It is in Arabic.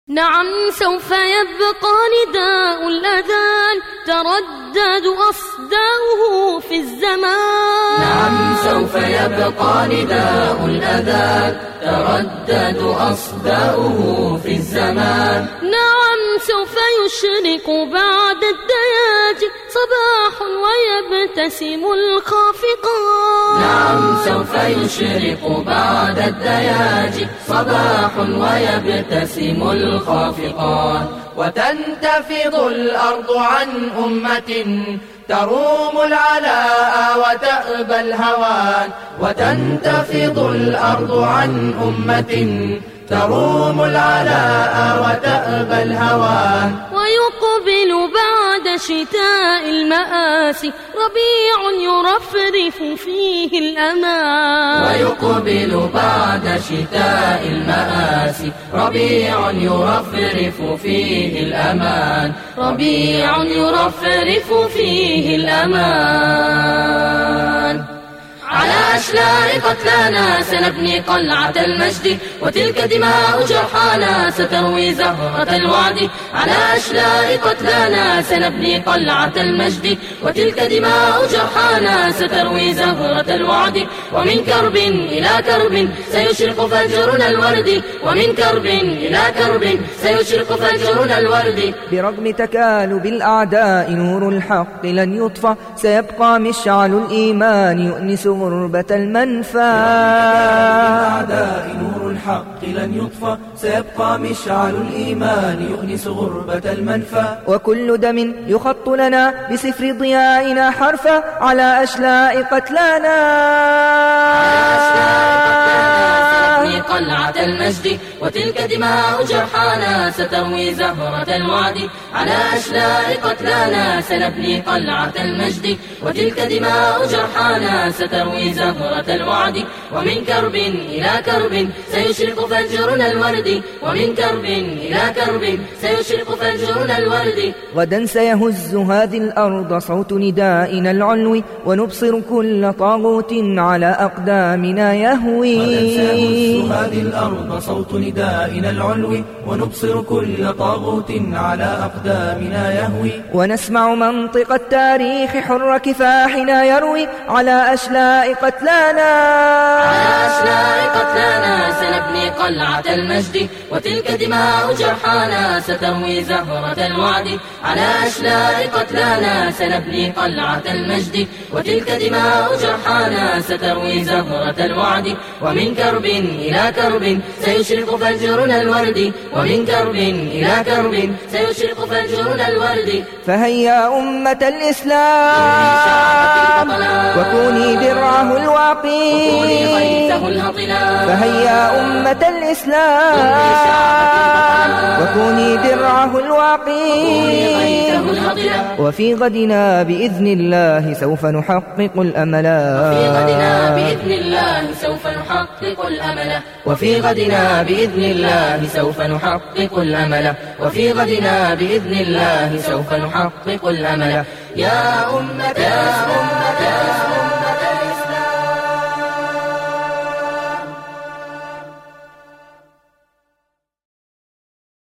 نعم سوف يبقى نداء الأذان تردد أصداؤه في الزمان. نعم سوف يبقى نداء الأذان تردد أصداؤه في الزمان. نعم سوف يشرق بعد الدياج صباح ويبتسم الخافقان. نعم سوف يشرق بعد الدياج صباح ويبتسم الخافقان. وتنتفض الأرض عن أمة تروم العلاء وتأبى الهوان. وتنتفض الأرض عن أمة تروم العلاء وتأبى الهوان. ويقبل بعد شتاء المآسي ربيع يرفرف فيه الأمان. ويقبل بعد شتاء المآسي ربيع يرفرف فيه الأمان. ربيع يرفرف فيه الأمان. على أشلاء قتلانا سنبني قلعة المجد وتلك دماء جرحانا ستروي زهرة الوعد. على أشلاء قتلانا سنبني قلعة المجد وتلك دماء جرحانا ستروي زهرة الوعد. ومن كرب إلى كرب سيشرق فجرنا الورد. ومن كرب إلى كرب سيشرق فجرنا الورد. برغم تكالب الأعداء نور الحق لن يطفى سيبقى مشعل الإيمان يؤنس غربة المنفى. أعداء نور الحق لن يطفى سيبقى مشعل الإيمان يؤنس غربة المنفى. وكل دم يخط لنا بسفر ضيائنا حرفا على أشلاء قتلانا. قلعة المجد وتلك دماء جرحانا ستروي زهرة الوعد. على أشلاء قتلانا سنبني قلعة المجد وتلك دماء جرحانا ستروي زهرة الوعد. ومن كرب إلى كرب سيشرق فجرنا الورد. ومن كرب إلى كرب سيشرق فجرنا الورد. غدا سيهز هذه الأرض صوت ندائنا العلوي ونبصر كل طاغوت على أقدامنا يهوي. هذه الأرض صوت ندائنا العلوي ونبصر كل طاغوت على أقدامنا يهوي. ونسمع منطق التاريخ حر كفاحنا يروي على أشلاء قتلانا. على أشلاء قتلانا سنبني قلعة المجد وتلك دماء جرحانا ستروي زهرة الوعد. على أشلاء قتلانا سنبني قلعة المجد وتلك دماء جرحانا ستروي زهرة الوعد. ومن كرب إلى كرب سيشرق فجرنا الورد. ومن كرب إلى كرب سيشرق فجرنا الورد. فهيا أمة الإسلام وكوني درعه الواقي. فهيا أمة الإسلام وكوني درعه الواقي. وفي غدنا بإذن الله سوف نحقق الأملا. وفي غدنا بإذن الله سوف نحقق الأمل. وفي غدنا بإذن الله سوف نحقق الأمل. وفي غدنا بإذن الله سوف نحقق الأمل. يا أمة